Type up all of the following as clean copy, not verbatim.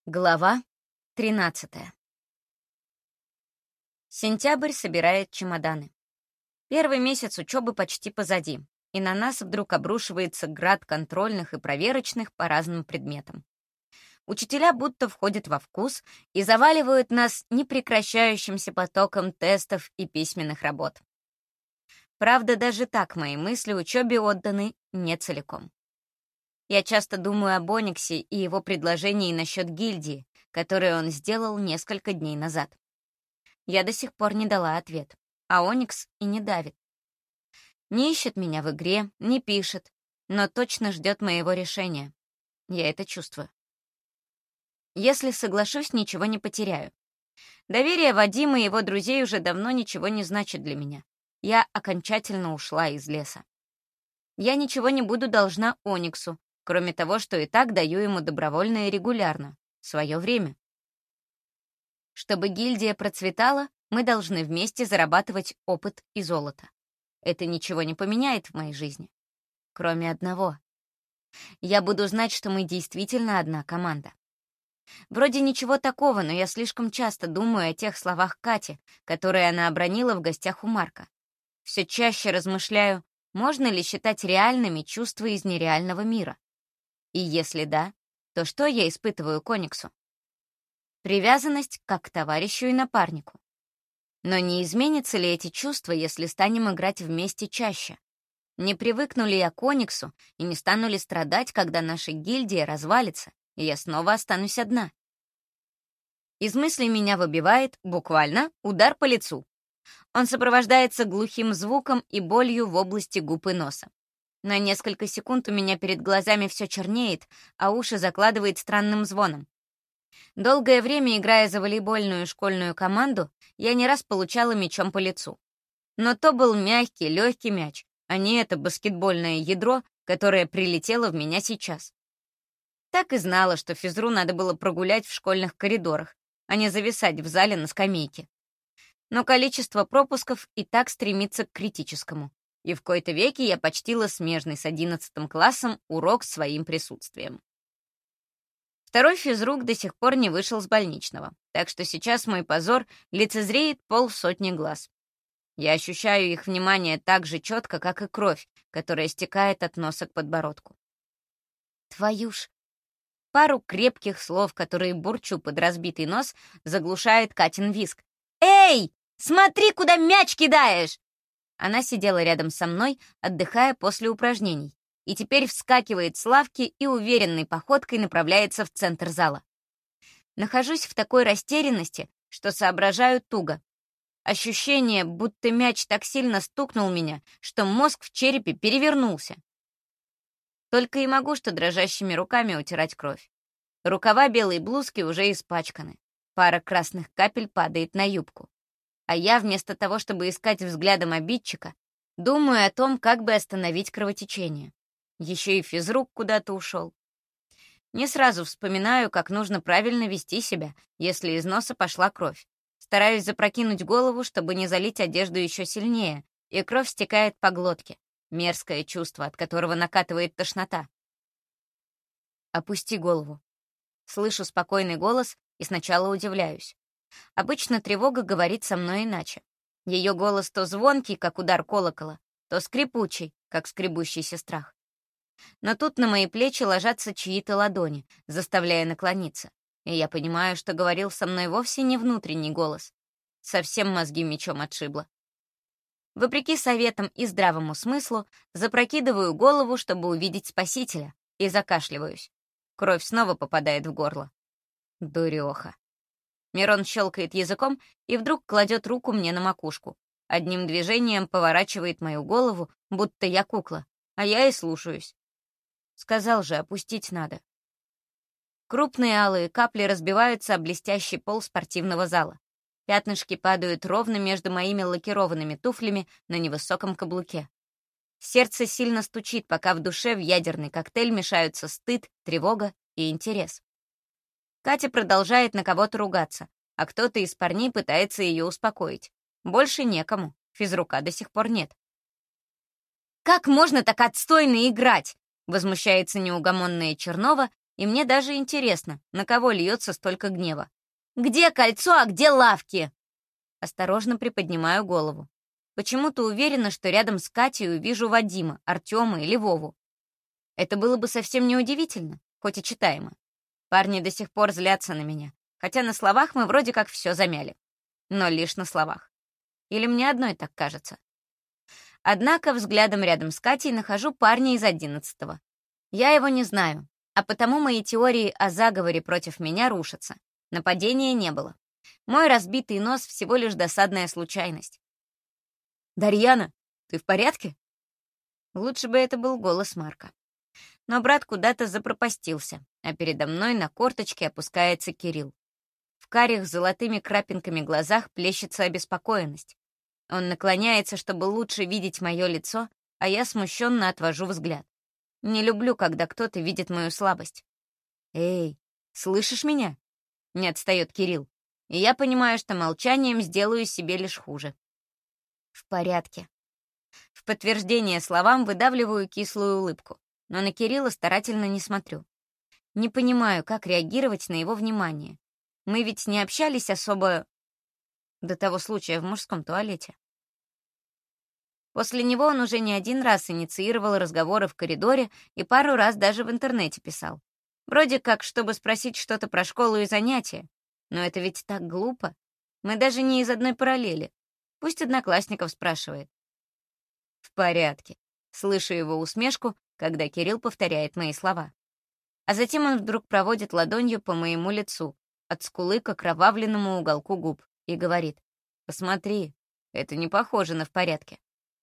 Глава 13. Сентябрь собирает чемоданы. Первый месяц учебы почти позади, и на нас вдруг обрушивается град контрольных и проверочных по разным предметам. Учителя будто входят во вкус и заваливают нас непрекращающимся потоком тестов и письменных работ. Правда, даже так мои мысли учебе отданы не целиком. Я часто думаю об Ониксе и его предложении насчет гильдии, которое он сделал несколько дней назад. Я до сих пор не дала ответ, а Оникс и не давит. Не ищет меня в игре, не пишет, но точно ждет моего решения. Я это чувствую. Если соглашусь, ничего не потеряю. Доверие Вадима и его друзей уже давно ничего не значит для меня. Я окончательно ушла из леса. Я ничего не буду должна Ониксу, кроме того, что и так даю ему добровольно и регулярно, в свое время. Чтобы гильдия процветала, мы должны вместе зарабатывать опыт и золото. Это ничего не поменяет в моей жизни. Кроме одного. Я буду знать, что мы действительно одна команда. Вроде ничего такого, но я слишком часто думаю о тех словах Кати, которые она обронила в гостях у Марка. Все чаще размышляю, можно ли считать реальными чувства из нереального мира. И если да, то что я испытываю к Ониксу? Привязанность как к товарищу и напарнику. Но не изменятся ли эти чувства, если станем играть вместе чаще? Не привыкну ли я к Ониксу и не стану ли страдать, когда наша гильдия развалится, и я снова останусь одна? Из мыслей меня выбивает, буквально, удар по лицу. Он сопровождается глухим звуком и болью в области губ и носа. На несколько секунд у меня перед глазами все чернеет, а уши закладывает странным звоном. Долгое время, играя за волейбольную школьную команду, я не раз получала мячом по лицу. Но то был мягкий, легкий мяч, а не это баскетбольное ядро, которое прилетело в меня сейчас. Так и знала, что физру надо было прогулять в школьных коридорах, а не зависать в зале на скамейке. Но количество пропусков и так стремится к критическому. И в кои-то веки я почтила смежный с 11 классом урок своим присутствием. Второй физрук до сих пор не вышел с больничного, так что сейчас мой позор лицезреет 50 глаз. Я ощущаю их внимание так же четко, как и кровь, которая стекает от носа к подбородку. Твою ж! Пару крепких слов, которые бурчу под разбитый нос, заглушает Катин визг. «Эй, смотри, куда мяч кидаешь!» Она сидела рядом со мной, отдыхая после упражнений, и теперь вскакивает с лавки и уверенной походкой направляется в центр зала. Нахожусь в такой растерянности, что соображаю туго. Ощущение, будто мяч так сильно стукнул меня, что мозг в черепе перевернулся. Только и могу что дрожащими руками утирать кровь. Рукава белой блузки уже испачканы. Пара красных капель падает на юбку. А я, вместо того, чтобы искать взглядом обидчика, думаю о том, как бы остановить кровотечение. Еще и физрук куда-то ушел. Не сразу вспоминаю, как нужно правильно вести себя, если из носа пошла кровь. Стараюсь запрокинуть голову, чтобы не залить одежду еще сильнее, и кровь стекает по глотке. Мерзкое чувство, от которого накатывает тошнота. «Опусти голову». Слышу спокойный голос и сначала удивляюсь. Обычно тревога говорит со мной иначе. Ее голос то звонкий, как удар колокола, то скрипучий, как скребущийся страх. Но тут на мои плечи ложатся чьи-то ладони, заставляя наклониться, и я понимаю, что говорил со мной вовсе не внутренний голос. Совсем мозги мечом отшибло. Вопреки советам и здравому смыслу, запрокидываю голову, чтобы увидеть спасителя, и закашливаюсь. Кровь снова попадает в горло. Дуреха. Мирон щелкает языком и вдруг кладет руку мне на макушку. Одним движением поворачивает мою голову, будто я кукла, а я и слушаюсь. Сказал же, опустить надо. Крупные алые капли разбиваются о блестящий пол спортивного зала. Пятнышки падают ровно между моими лакированными туфлями на невысоком каблуке. Сердце сильно стучит, пока в душе в ядерный коктейль мешаются стыд, тревога и интерес. Катя продолжает на кого-то ругаться, а кто-то из парней пытается ее успокоить. Больше некому, физрука до сих пор нет. «Как можно так отстойно играть?» — возмущается неугомонная Чернова и мне даже интересно, на кого льется столько гнева. «Где кольцо, а где лавки?» Осторожно приподнимаю голову. Почему-то уверена, что рядом с Катей увижу Вадима, Артема или Вову. Это было бы совсем неудивительно, хоть и читаемо. Парни до сих пор злятся на меня, хотя на словах мы вроде как все замяли. Но лишь на словах. Или мне одной так кажется. Однако взглядом рядом с Катей нахожу парня из 11-го. Я его не знаю, а потому мои теории о заговоре против меня рушатся. Нападения не было. Мой разбитый нос всего лишь досадная случайность. «Дарьяна, ты в порядке?» Лучше бы это был голос Марка. Но брат куда-то запропастился, а передо мной на корточке опускается Кирилл. В карих с золотыми крапинками глазах плещется обеспокоенность. Он наклоняется, чтобы лучше видеть мое лицо, а я смущенно отвожу взгляд. Не люблю, когда кто-то видит мою слабость. «Эй, слышишь меня?» — не отстает Кирилл. И я понимаю, что молчанием сделаю себе лишь хуже. «В порядке». В подтверждение словам выдавливаю кислую улыбку, но на Кирилла старательно не смотрю. Не понимаю, как реагировать на его внимание. Мы ведь не общались особо до того случая в мужском туалете. После него он уже не один раз инициировал разговоры в коридоре и пару раз даже в интернете писал. Вроде как, чтобы спросить что-то про школу и занятия. Но это ведь так глупо. Мы даже не из одной параллели. Пусть одноклассников спрашивает. В порядке. Слышу его усмешку, когда Кирилл повторяет мои слова. А затем он вдруг проводит ладонью по моему лицу, от скулы к окровавленному уголку губ, и говорит: «Посмотри, это не похоже на в порядке».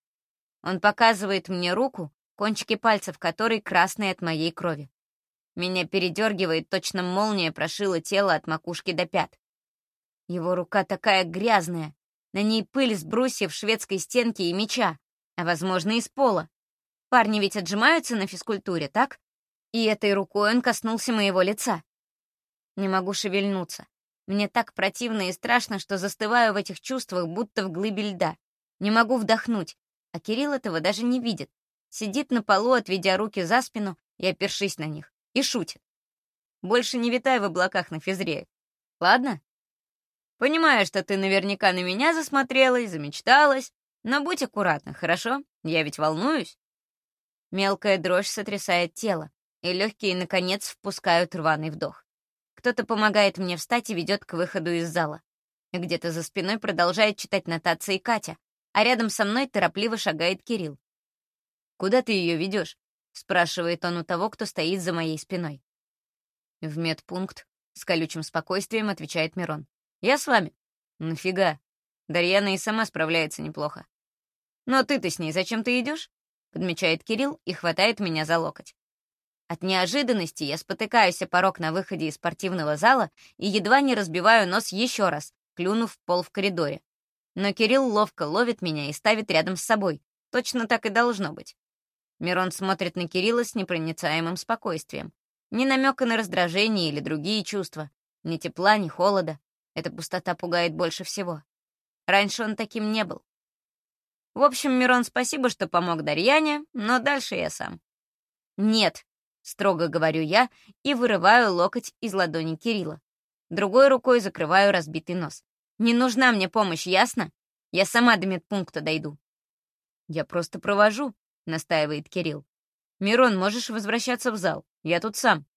Он показывает мне руку, кончики пальцев которой красные от моей крови. Меня передергивает, точно молния прошила тело от макушки до пят. Его рука такая грязная, на ней пыль с брусьев шведской стенки и меча, а, возможно, из пола. Парни ведь отжимаются на физкультуре, так? И этой рукой он коснулся моего лица. Не могу шевельнуться. Мне так противно и страшно, что застываю в этих чувствах, будто в глыбе льда. Не могу вдохнуть, а Кирилл этого даже не видит. Сидит на полу, отведя руки за спину и опершись на них, и шутит. Больше не витай в облаках на физре. Ладно? Понимаю, что ты наверняка на меня засмотрелась, замечталась, но будь аккуратна, хорошо? Я ведь волнуюсь. Мелкая дрожь сотрясает тело, и легкие, наконец, впускают рваный вдох. Кто-то помогает мне встать и ведет к выходу из зала. Где-то за спиной продолжает читать нотации Катя, а рядом со мной торопливо шагает Кирилл. «Куда ты ее ведешь?» — спрашивает он у того, кто стоит за моей спиной. «В медпункт», — с колючим спокойствием отвечает Мирон. «Я с вами». «Нафига? Дарьяна и сама справляется неплохо». «Но ты-то с ней зачем ты идешь?» — подмечает Кирилл и хватает меня за локоть. От неожиданности я спотыкаюсь о порог на выходе из спортивного зала и едва не разбиваю нос еще раз, клюнув в пол в коридоре. Но Кирилл ловко ловит меня и ставит рядом с собой. Точно так и должно быть. Мирон смотрит на Кирилла с непроницаемым спокойствием. Ни намека на раздражение или другие чувства. Ни тепла, ни холода. Эта пустота пугает больше всего. Раньше он таким не был. В общем, Мирон, спасибо, что помог Дарьяне, но дальше я сам. «Нет», — строго говорю я и вырываю локоть из ладони Кирилла. Другой рукой закрываю разбитый нос. «Не нужна мне помощь, ясно? Я сама до медпункта дойду». «Я просто провожу», — настаивает Кирилл. «Мирон, можешь возвращаться в зал. Я тут сам».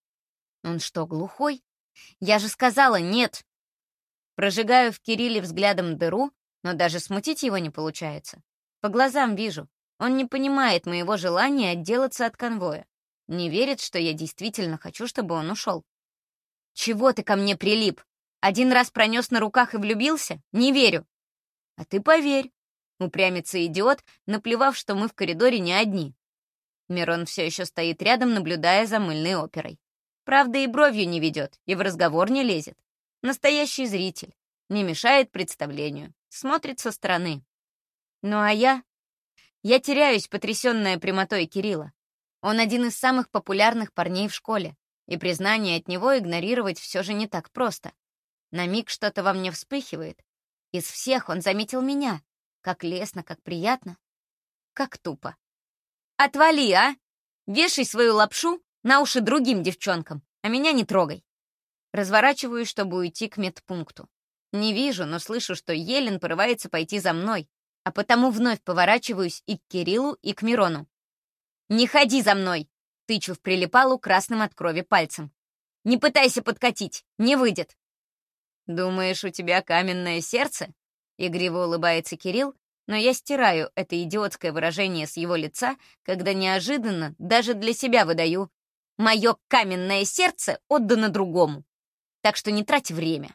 Он что, глухой? Я же сказала нет. Прожигаю в Кирилле взглядом дыру, но даже смутить его не получается. По глазам вижу. Он не понимает моего желания отделаться от конвоя. Не верит, что я действительно хочу, чтобы он ушел. «Чего ты ко мне прилип? Один раз пронес на руках и влюбился? Не верю». «А ты поверь», — упрямится идиот, наплевав, что мы в коридоре не одни. Мирон все еще стоит рядом, наблюдая за мыльной оперой. Правда, и бровью не ведет, и в разговор не лезет. Настоящий зритель. Не мешает представлению. Смотрит со стороны. Ну а я? Я теряюсь, потрясенная прямотой Кирилла. Он один из самых популярных парней в школе, и признание от него игнорировать все же не так просто. На миг что-то во мне вспыхивает. Из всех он заметил меня. Как лестно, как приятно. Как тупо. «Отвали, а! Вешай свою лапшу На уши другим девчонкам, а меня не трогай. Разворачиваюсь, чтобы уйти к медпункту. Не вижу, но слышу, что Елен порывается пойти за мной, а потому вновь поворачиваюсь и к Кириллу, и к Мирону. «Не ходи за мной!» — тычу в прилипалу красным от крови пальцем. «Не пытайся подкатить, не выйдет!» «Думаешь, у тебя каменное сердце?» — игриво улыбается Кирилл, но я стираю это идиотское выражение с его лица, когда неожиданно даже для себя выдаю: «Мое каменное сердце отдано другому, так что не трать время».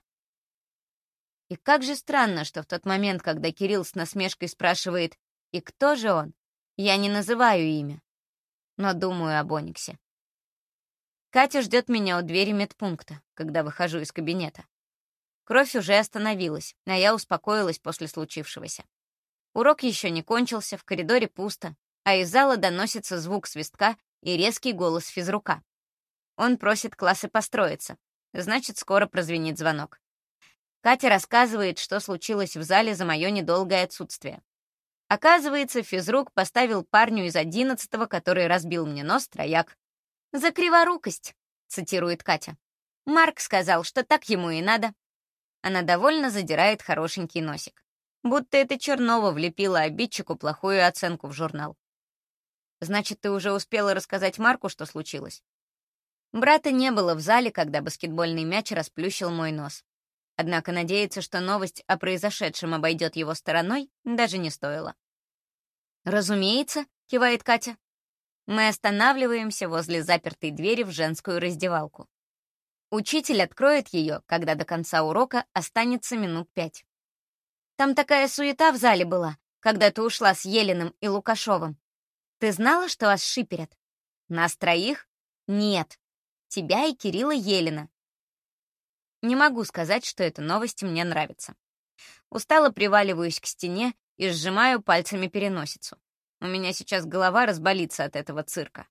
И как же странно, что в тот момент, когда Кирилл с насмешкой спрашивает «И кто же он?», я не называю имя, но думаю об Ониксе. Катя ждет меня у двери медпункта, когда выхожу из кабинета. Кровь уже остановилась, а я успокоилась после случившегося. Урок еще не кончился, в коридоре пусто, а из зала доносится звук свистка и резкий голос физрука. Он просит классы построиться, значит, скоро прозвенит звонок. Катя рассказывает, что случилось в зале за мое недолгое отсутствие. Оказывается, физрук поставил парню из 11-го, который разбил мне нос, трояк. «За криворукость», — цитирует Катя. «Марк сказал, что так ему и надо». Она довольно задирает хорошенький носик. Будто это Чернова влепила обидчику плохую оценку в журнал. «Значит, ты уже успела рассказать Марку, что случилось?» Брата не было в зале, когда баскетбольный мяч расплющил мой нос. Однако надеяться, что новость о произошедшем обойдет его стороной, даже не стоило. «Разумеется», — кивает Катя. Мы останавливаемся возле запертой двери в женскую раздевалку. Учитель откроет ее, когда до конца урока останется минут 5. «Там такая суета в зале была, когда ты ушла с Еленым и Лукашовым. Ты знала, что вас шиперят? Нас троих? Нет. Тебя и Кирилла Елена». Не могу сказать, что эта новость мне нравится. Устало приваливаюсь к стене и сжимаю пальцами переносицу. У меня сейчас голова разболится от этого цирка.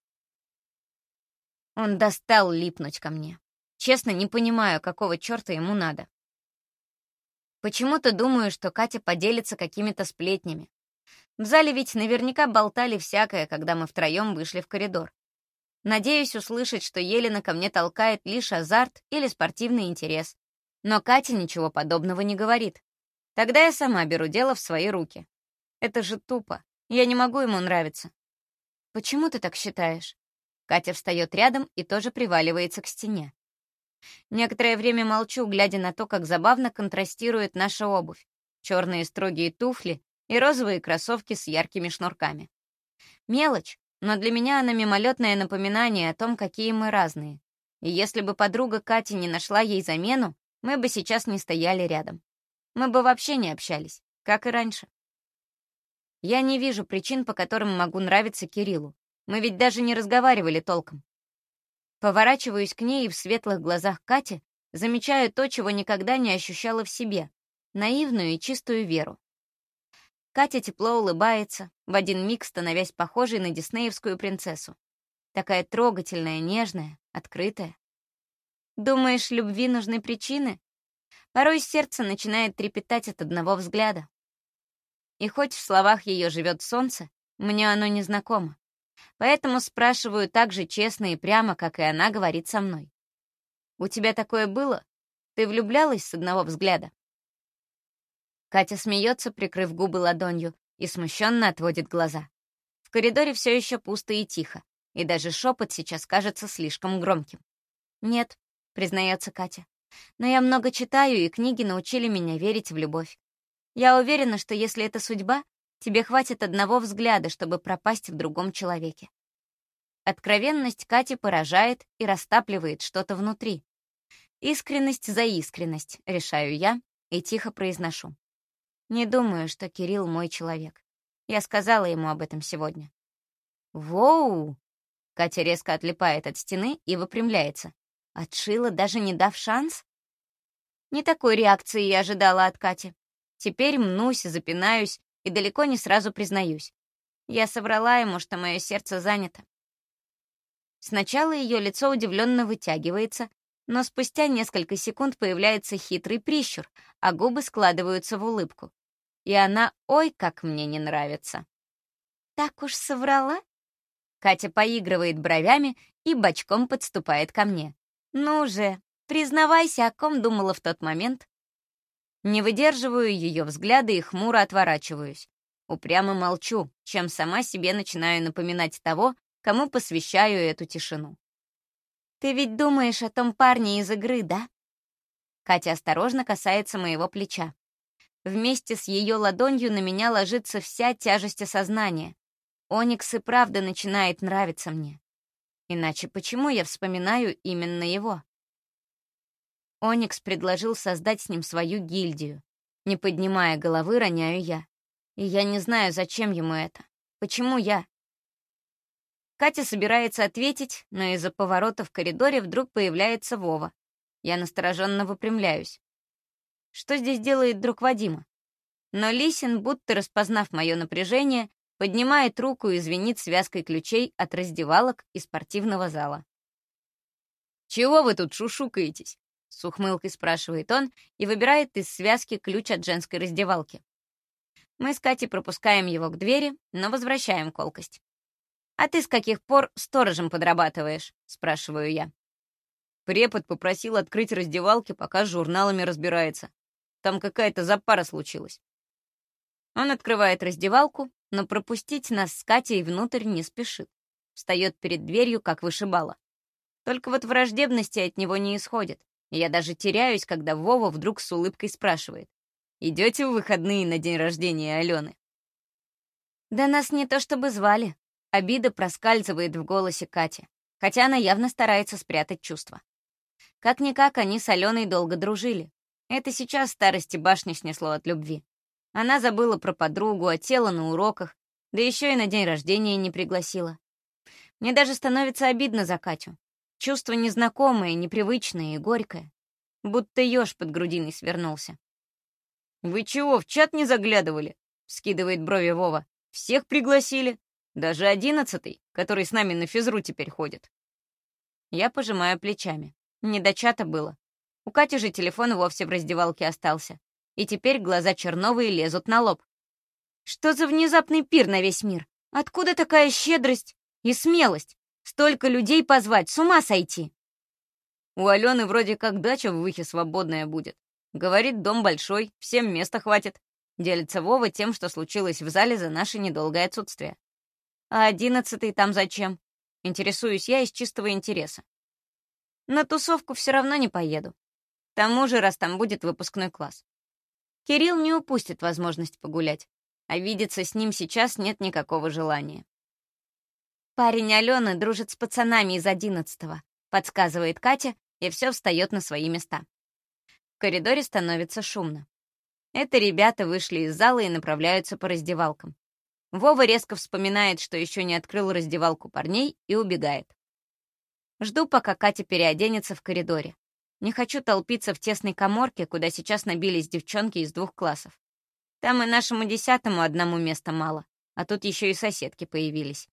Он достал липнуть ко мне. Честно, не понимаю, какого черта ему надо. Почему-то думаю, что Катя поделится какими-то сплетнями. В зале ведь наверняка болтали всякое, когда мы втроем вышли в коридор. Надеюсь услышать, что Елена ко мне толкает лишь азарт или спортивный интерес. Но Катя ничего подобного не говорит. Тогда я сама беру дело в свои руки. Это же тупо. Я не могу ему нравиться. «Почему ты так считаешь?» Катя встает рядом и тоже приваливается к стене. Некоторое время молчу, глядя на то, как забавно контрастирует наша обувь. Черные строгие туфли и розовые кроссовки с яркими шнурками. Мелочь, но для меня она мимолетное напоминание о том, какие мы разные. И если бы подруга Кати не нашла ей замену, мы бы сейчас не стояли рядом. Мы бы вообще не общались, как и раньше. Я не вижу причин, по которым могу нравиться Кириллу. Мы ведь даже не разговаривали толком. Поворачиваюсь к ней и в светлых глазах Кати замечаю то, чего никогда не ощущала в себе — наивную и чистую веру. Катя тепло улыбается, в один миг становясь похожей на диснеевскую принцессу. Такая трогательная, нежная, открытая. Думаешь, любви нужны причины? Порой сердце начинает трепетать от одного взгляда. И хоть в словах ее живет солнце, мне оно не знакомо. Поэтому спрашиваю так же честно и прямо, как и она говорит со мной. «У тебя такое было? Ты влюблялась с одного взгляда?» Катя смеется, прикрыв губы ладонью, и смущенно отводит глаза. В коридоре все еще пусто и тихо, и даже шепот сейчас кажется слишком громким. «Нет», — признается Катя, — «но я много читаю, и книги научили меня верить в любовь. Я уверена, что если это судьба, тебе хватит одного взгляда, чтобы пропасть в другом человеке». Откровенность Кати поражает и растапливает что-то внутри. Искренность за искренность, решаю я и тихо произношу. Не думаю, что Кирилл мой человек. Я сказала ему об этом сегодня. «Воу!» Катя резко отлипает от стены и выпрямляется. Отшила, даже не дав шанс? Не такой реакции я ожидала от Кати. Теперь мнусь, запинаюсь и далеко не сразу признаюсь. Я соврала ему, что мое сердце занято. Сначала ее лицо удивленно вытягивается, но спустя несколько секунд появляется хитрый прищур, а губы складываются в улыбку. И она, ой, как мне не нравится. «Так уж соврала?» Катя поигрывает бровями и бочком подступает ко мне. «Ну же, признавайся, о ком думала в тот момент?» Не выдерживаю ее взгляда и хмуро отворачиваюсь. Упрямо молчу, чем сама себе начинаю напоминать того, кому посвящаю эту тишину. «Ты ведь думаешь о том парне из игры, да?» Катя осторожно касается моего плеча. Вместе с ее ладонью на меня ложится вся тяжесть осознания. Оникс и правда начинает нравиться мне. Иначе почему я вспоминаю именно его? Оникс предложил создать с ним свою гильдию. Не поднимая головы, роняю я. И я не знаю, зачем ему это. Почему я? Катя собирается ответить, но из-за поворота в коридоре вдруг появляется Вова. Я настороженно выпрямляюсь. Что здесь делает друг Вадима? Но Лисин, будто распознав мое напряжение, поднимает руку и звенит связкой ключей от раздевалок и спортивного зала. «Чего вы тут шушукаетесь?» — с ухмылкой спрашивает он и выбирает из связки ключ от женской раздевалки. Мы с Катей пропускаем его к двери, но возвращаем колкость. «А ты с каких пор сторожем подрабатываешь?» — спрашиваю я. Препод попросил открыть раздевалки, пока с журналами разбирается. Там какая-то запара случилась. Он открывает раздевалку, но пропустить нас с Катей внутрь не спешит. Встает перед дверью, как вышибала. Только вот враждебности от него не исходит. И я даже теряюсь, когда Вова вдруг с улыбкой спрашивает: «Идете в выходные на день рождения Алены?» Да нас не то чтобы звали. Обида проскальзывает в голосе Кати, хотя она явно старается спрятать чувства. Как-никак они с Аленой долго дружили. Это сейчас старости башни снесло от любви. Она забыла про подругу, отсела на уроках, да еще и на день рождения не пригласила. Мне даже становится обидно за Катю. Чувство незнакомое, непривычное и горькое. Будто еж под грудиной свернулся. «Вы чего, в чат не заглядывали?» — вскидывает брови Вова. «Всех пригласили. Даже 11-й, который с нами на физру теперь ходит». Я пожимаю плечами. Не до чата было. У Кати же телефон вовсе в раздевалке остался. И теперь глаза Черновой лезут на лоб. Что за внезапный пир на весь мир? Откуда такая щедрость и смелость? Столько людей позвать, с ума сойти. У Алены вроде как дача в Выхе свободная будет. Говорит, дом большой, всем места хватит. Делится Вова тем, что случилось в зале за наше недолгое отсутствие. А 11-й там зачем? Интересуюсь я из чистого интереса. На тусовку все равно не поеду. К тому же, раз там будет выпускной класс. Кирилл не упустит возможность погулять, а видеться с ним сейчас нет никакого желания. Парень Алены дружит с пацанами из 11-го, подсказывает Катя, и все встает на свои места. В коридоре становится шумно. Это ребята вышли из зала и направляются по раздевалкам. Вова резко вспоминает, что еще не открыл раздевалку парней, и убегает. Жду, пока Катя переоденется в коридоре. Не хочу толпиться в тесной каморке, куда сейчас набились девчонки из 2 классов. Там и нашему 10-му одному места мало, а тут еще и соседки появились.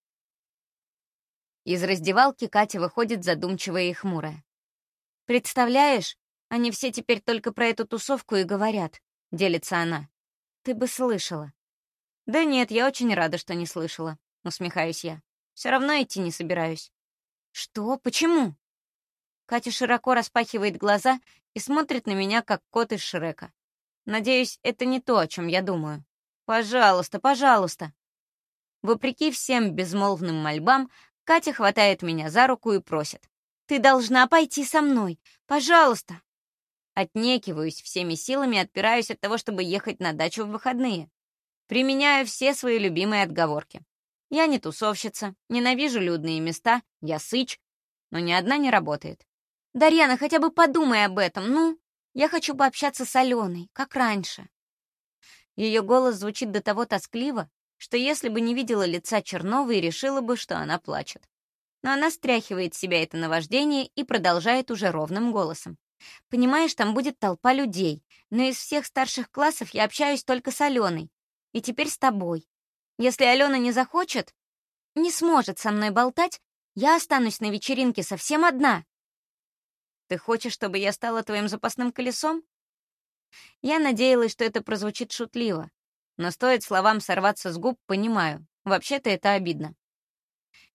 Из раздевалки Катя выходит задумчивая и хмурая. «Представляешь, они все теперь только про эту тусовку и говорят», — делится она. «Ты бы слышала». «Да нет, я очень рада, что не слышала», — усмехаюсь я. «Все равно идти не собираюсь». «Что? Почему?» Катя широко распахивает глаза и смотрит на меня, как кот из Шрека. Надеюсь, это не то, о чем я думаю. «Пожалуйста, пожалуйста». Вопреки всем безмолвным мольбам, Катя хватает меня за руку и просит: «Ты должна пойти со мной. Пожалуйста». Отнекиваюсь всеми силами, отпираюсь от того, чтобы ехать на дачу в выходные. Применяю все свои любимые отговорки. Я не тусовщица, ненавижу людные места, я сыч, но ни одна не работает. «Дарьяна, хотя бы подумай об этом, ну? Я хочу пообщаться с Аленой, как раньше». Ее голос звучит до того тоскливо, что если бы не видела лица Черновой, решила бы, что она плачет. Но она стряхивает с себя это наваждение и продолжает уже ровным голосом. «Понимаешь, там будет толпа людей, но из всех старших классов я общаюсь только с Аленой. И теперь с тобой. Если Алена не захочет, не сможет со мной болтать, я останусь на вечеринке совсем одна». «Ты хочешь, чтобы я стала твоим запасным колесом?» Я надеялась, что это прозвучит шутливо, но стоит словам сорваться с губ, понимаю, вообще-то это обидно.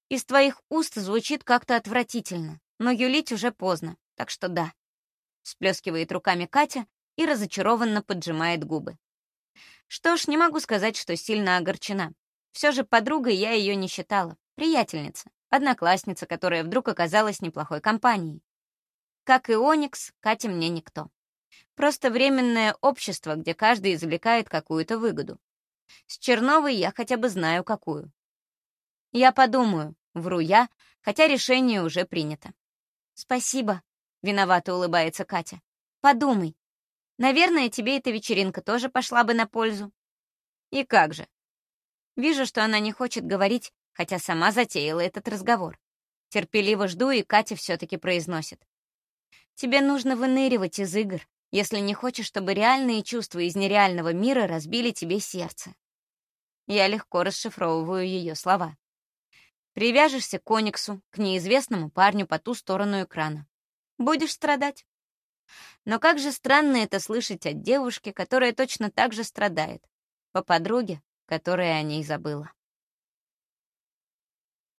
Из твоих уст звучит как-то отвратительно, но юлить уже поздно, так что да. Всплескивает руками Катя и разочарованно поджимает губы. Что ж, не могу сказать, что сильно огорчена. Все же подругой я ее не считала. Приятельница, одноклассница, которая вдруг оказалась неплохой компанией. Как и Оникс, Катя мне никто. Просто временное общество, где каждый извлекает какую-то выгоду. С Черновой я хотя бы знаю, какую. Я подумаю, вру я, хотя решение уже принято. Спасибо, виновато улыбается Катя. Подумай. Наверное, тебе эта вечеринка тоже пошла бы на пользу. И как же? Вижу, что она не хочет говорить, хотя сама затеяла этот разговор. Терпеливо жду, и Катя все-таки произносит. Тебе нужно выныривать из игр, если не хочешь, чтобы реальные чувства из нереального мира разбили тебе сердце. Я легко расшифровываю ее слова. Привяжешься к Ониксу, к неизвестному парню по ту сторону экрана. Будешь страдать. Но как же странно это слышать от девушки, которая точно так же страдает, по подруге, которая о ней забыла.